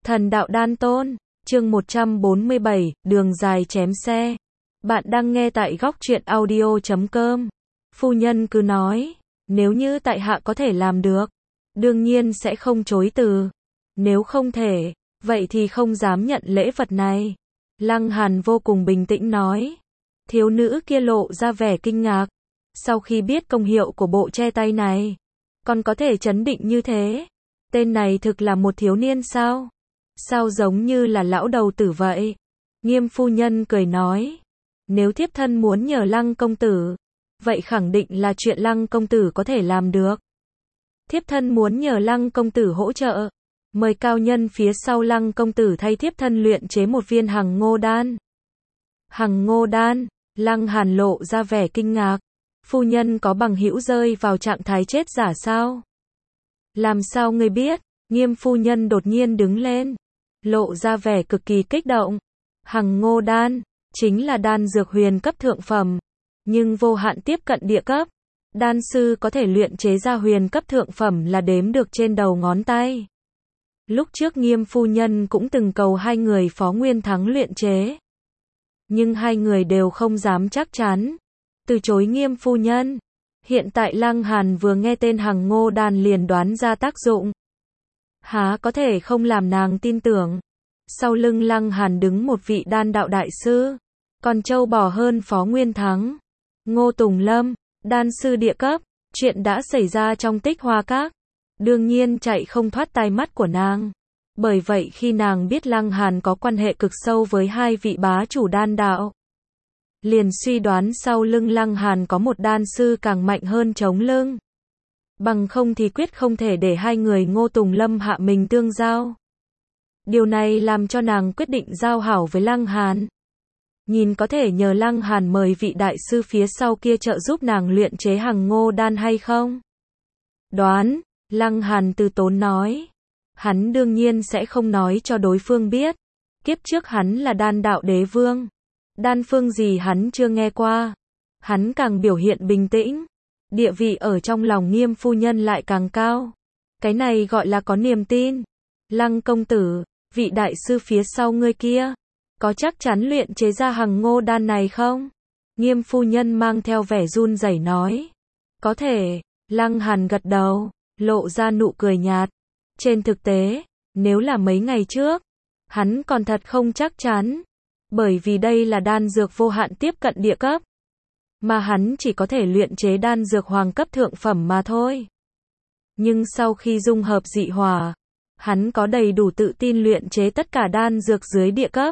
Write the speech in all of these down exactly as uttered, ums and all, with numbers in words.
Thần đạo đan tôn, chương một trăm bốn mươi bảy, đường dài chém xe. Bạn đang nghe tại góc truyện audio chấm com. Phu nhân cứ nói, nếu như tại hạ có thể làm được, đương nhiên sẽ không chối từ. Nếu không thể, vậy thì không dám nhận lễ vật này. Lăng Hàn vô cùng bình tĩnh nói. Thiếu nữ kia lộ ra vẻ kinh ngạc. Sau khi biết công hiệu của bộ che tay này, còn có thể trấn định như thế. Tên này thực là một thiếu niên sao? Sao giống như là lão đầu tử vậy? Nghiêm phu nhân cười nói. Nếu thiếp thân muốn nhờ Lăng công tử, vậy khẳng định là chuyện Lăng công tử có thể làm được. Thiếp thân muốn nhờ Lăng công tử hỗ trợ. Mời cao nhân phía sau Lăng công tử thay thiếp thân luyện chế một viên hằng ngô đan. Hằng ngô đan, Lăng Hàn lộ ra vẻ kinh ngạc. Phu nhân có bằng hữu rơi vào trạng thái chết giả sao? Làm sao ngươi biết? Nghiêm phu nhân đột nhiên đứng lên, lộ ra vẻ cực kỳ kích động. Hằng ngô đan, chính là đan dược huyền cấp thượng phẩm, nhưng vô hạn tiếp cận địa cấp. Đan sư có thể luyện chế ra huyền cấp thượng phẩm là đếm được trên đầu ngón tay. Lúc trước Nghiêm phu nhân cũng từng cầu hai người Phó Nguyên Thắng luyện chế, nhưng hai người đều không dám chắc chắn, từ chối Nghiêm phu nhân. Hiện tại Lăng Hàn vừa nghe tên hằng ngô đan liền đoán ra tác dụng. Há có thể không làm nàng tin tưởng. Sau lưng Lăng Hàn đứng một vị đan đạo đại sư, còn trâu bò hơn Phó Nguyên Thắng. Ngô Tùng Lâm, đan sư địa cấp, chuyện đã xảy ra trong Tích Hoa Các, đương nhiên chạy không thoát tai mắt của nàng. Bởi vậy khi nàng biết Lăng Hàn có quan hệ cực sâu với hai vị bá chủ đan đạo, liền suy đoán sau lưng Lăng Hàn có một đan sư càng mạnh hơn chống lưng. Bằng không thì quyết không thể để hai người Ngô Tùng Lâm hạ mình tương giao. Điều này làm cho nàng quyết định giao hảo với Lăng Hàn. Nhìn có thể nhờ Lăng Hàn mời vị đại sư phía sau kia trợ giúp nàng luyện chế hằng ngô đan hay không? Đoán, Lăng Hàn từ tốn nói. Hắn đương nhiên sẽ không nói cho đối phương biết. Kiếp trước hắn là đan đạo đế vương. Đan phương gì hắn chưa nghe qua. Hắn càng biểu hiện bình tĩnh, địa vị ở trong lòng Nghiêm phu nhân lại càng cao. Cái này gọi là có niềm tin. Lăng công tử, vị đại sư phía sau ngươi kia, có chắc chắn luyện chế ra hằng ngô đan này không? Nghiêm phu nhân mang theo vẻ run rẩy nói. Có thể. Lăng Hàn gật đầu, lộ ra nụ cười nhạt. Trên thực tế, nếu là mấy ngày trước, hắn còn thật không chắc chắn. Bởi vì đây là đan dược vô hạn tiếp cận địa cấp, mà hắn chỉ có thể luyện chế đan dược hoàng cấp thượng phẩm mà thôi. Nhưng sau khi dung hợp dị hỏa, hắn có đầy đủ tự tin luyện chế tất cả đan dược dưới địa cấp.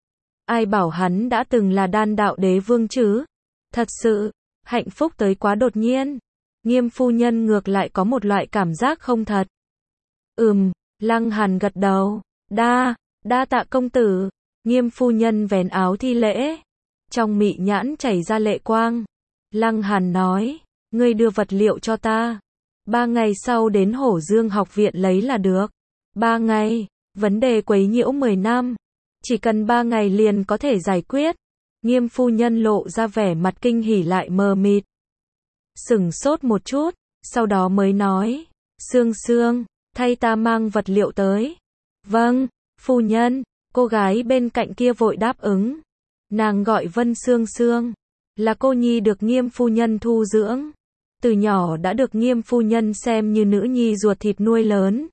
Ai bảo hắn đã từng là đan đạo đế vương chứ? Thật sự, hạnh phúc tới quá đột nhiên. Nghiêm phu nhân ngược lại có một loại cảm giác không thật. Ừm, Lăng Hàn gật đầu. Đa, đa tạ công tử. Nghiêm phu nhân vén áo thi lễ, trong mị nhãn chảy ra lệ quang. Lăng Hàn nói, ngươi đưa vật liệu cho ta, ba ngày sau đến Hổ Dương học viện lấy là được. Ba ngày, vấn đề quấy nhiễu mười năm, chỉ cần ba ngày liền có thể giải quyết. Nghiêm phu nhân lộ ra vẻ mặt kinh hỉ lại mờ mịt, sửng sốt một chút, sau đó mới nói, Sương Sương, thay ta mang vật liệu tới. Vâng, phu nhân. Cô gái bên cạnh kia vội đáp ứng. Nàng gọi Vân Sương Sương, là cô nhi được Nghiêm phu nhân thu dưỡng. Từ nhỏ đã được Nghiêm phu nhân xem như nữ nhi ruột thịt nuôi lớn.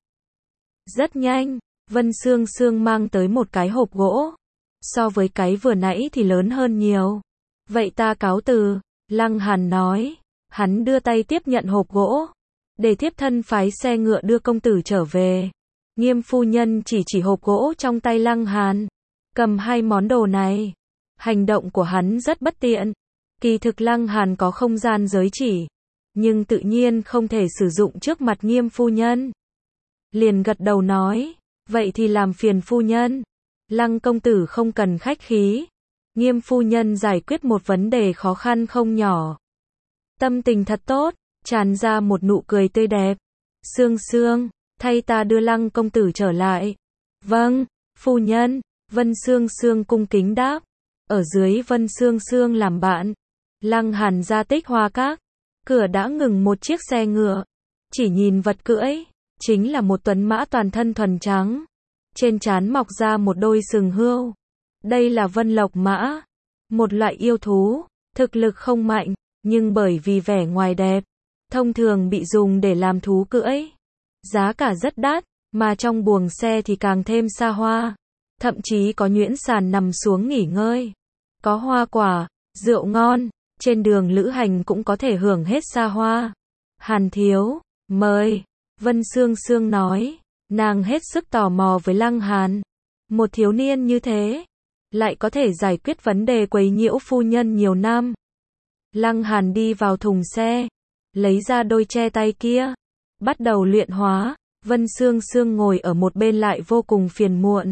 Rất nhanh, Vân Sương Sương mang tới một cái hộp gỗ. So với cái vừa nãy thì lớn hơn nhiều. Vậy ta cáo từ, Lăng Hàn nói. Hắn đưa tay tiếp nhận hộp gỗ, để thiếp thân phái xe ngựa đưa công tử trở về. Nghiêm phu nhân chỉ chỉ hộp gỗ trong tay Lăng Hàn. Cầm hai món đồ này. Hành động của hắn rất bất tiện. Kỳ thực Lăng Hàn có không gian giới chỉ, nhưng tự nhiên không thể sử dụng trước mặt Nghiêm phu nhân. Liền gật đầu nói, vậy thì làm phiền phu nhân. Lăng công tử không cần khách khí. Nghiêm phu nhân giải quyết một vấn đề khó khăn không nhỏ. Tâm tình thật tốt, tràn ra một nụ cười tươi đẹp. Sương Sương, thay ta đưa Lăng công tử trở lại. Vâng, phu nhân. Vân Sương Sương cung kính đáp. Ở dưới Vân Sương Sương làm bạn, Lăng Hàn ra Tích Hoa Các. Cửa đã ngừng một chiếc xe ngựa. Chỉ nhìn vật cưỡi, chính là một tuấn mã toàn thân thuần trắng. trên trán mọc ra một đôi sừng hươu. Đây là vân lộc mã, một loại yêu thú, thực lực không mạnh, nhưng bởi vì vẻ ngoài đẹp, thông thường bị dùng để làm thú cưỡi. Giá cả rất đắt, mà trong buồng xe thì càng thêm xa hoa. Thậm chí có nhuyễn sàn nằm xuống nghỉ ngơi. Có hoa quả, rượu ngon, trên đường lữ hành cũng có thể hưởng hết xa hoa. Hàn thiếu, mời, Vân Sương Sương nói, nàng hết sức tò mò với Lăng Hàn. Một thiếu niên như thế, lại có thể giải quyết vấn đề quấy nhiễu phu nhân nhiều năm. Lăng Hàn đi vào thùng xe, lấy ra đôi che tay kia, bắt đầu luyện hóa. Vân Sương Sương ngồi ở một bên lại vô cùng phiền muộn.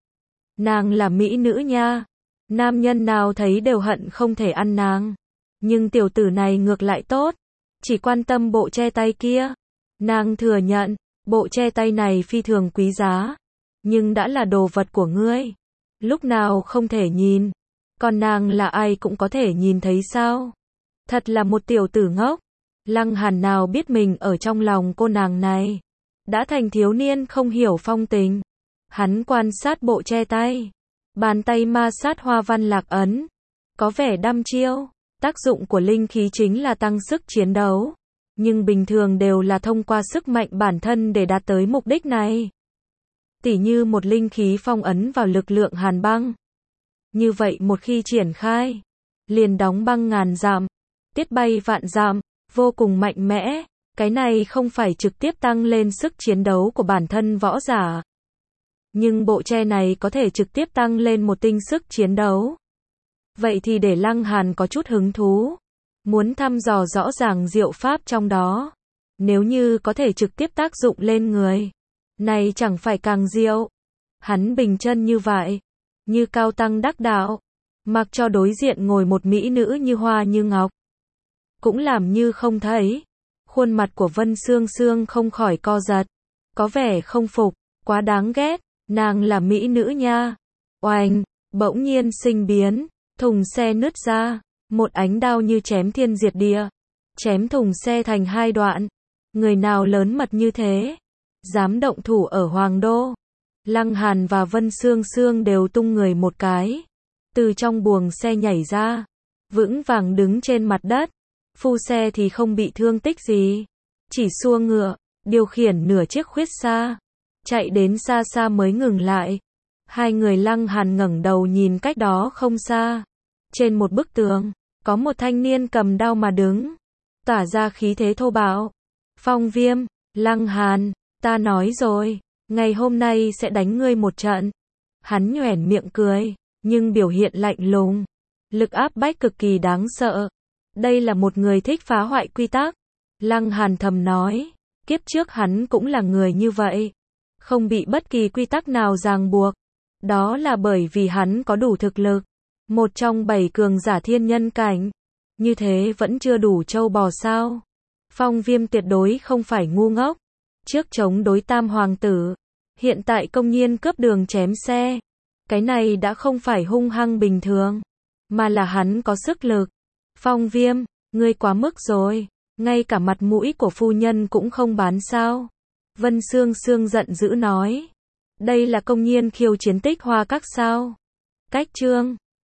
Nàng là mỹ nữ nha, nam nhân nào thấy đều hận không thể ăn nàng. Nhưng tiểu tử này ngược lại tốt, chỉ quan tâm bộ che tay kia. Nàng thừa nhận, bộ che tay này phi thường quý giá, nhưng đã là đồ vật của ngươi, lúc nào không thể nhìn, còn nàng là ai cũng có thể nhìn thấy sao? Thật là một tiểu tử ngốc. Lăng Hàn nào biết mình ở trong lòng cô nàng này, đã thành thiếu niên không hiểu phong tình. Hắn quan sát bộ che tay, bàn tay ma sát hoa văn lạc ấn, có vẻ đăm chiêu. Tác dụng của linh khí chính là tăng sức chiến đấu, nhưng bình thường đều là thông qua sức mạnh bản thân để đạt tới mục đích này. Tỉ như một linh khí phong ấn vào lực lượng hàn băng. Như vậy một khi triển khai, liền đóng băng ngàn dặm, tiết bay vạn dặm, vô cùng mạnh mẽ. Cái này không phải trực tiếp tăng lên sức chiến đấu của bản thân võ giả, nhưng bộ che này có thể trực tiếp tăng lên một tinh sức chiến đấu. Vậy thì để Lăng Hàn có chút hứng thú, muốn thăm dò rõ ràng diệu pháp trong đó. Nếu như có thể trực tiếp tác dụng lên người, này chẳng phải càng diệu. Hắn bình chân như vậy, như cao tăng đắc đạo, mặc cho đối diện ngồi một mỹ nữ như hoa như ngọc, cũng làm như không thấy. Khuôn mặt của Vân Sương Sương không khỏi co giật, có vẻ không phục, quá đáng ghét, nàng là mỹ nữ nha. Oanh, bỗng nhiên sinh biến, thùng xe nứt ra, một ánh đao như chém thiên diệt địa, chém thùng xe thành hai đoạn. Người nào lớn mật như thế, dám động thủ ở Hoàng Đô? Lăng Hàn và Vân Sương Sương đều tung người một cái, từ trong buồng xe nhảy ra, vững vàng đứng trên mặt đất. Phu xe thì không bị thương tích gì, chỉ xua ngựa, điều khiển nửa chiếc khuyết xa, chạy đến xa xa mới ngừng lại. Hai người Lăng Hàn ngẩng đầu nhìn cách đó không xa, trên một bức tường, có một thanh niên cầm đao mà đứng, tỏa ra khí thế thô bạo. Phong Viêm, Lăng Hàn, ta nói rồi, ngày hôm nay sẽ đánh ngươi một trận. Hắn nhoẻn miệng cười, nhưng biểu hiện lạnh lùng, lực áp bách cực kỳ đáng sợ. Đây là một người thích phá hoại quy tắc. Lăng Hàn thầm nói, kiếp trước hắn cũng là người như vậy, không bị bất kỳ quy tắc nào ràng buộc. Đó là bởi vì hắn có đủ thực lực, một trong bảy cường giả thiên nhân cảnh. Như thế vẫn chưa đủ trâu bò sao? Phong Viêm tuyệt đối không phải ngu ngốc. Trước chống đối Tam Hoàng tử, hiện tại công nhiên cướp đường chém xe. Cái này đã không phải hung hăng bình thường, mà là hắn có sức lực. Phong Viêm, ngươi quá mức rồi, ngay cả mặt mũi của phu nhân cũng không bán sao? Vân Sương Sương giận dữ nói, đây là công nhiên khiêu chiến Tích Hoa Các sao? Cách chương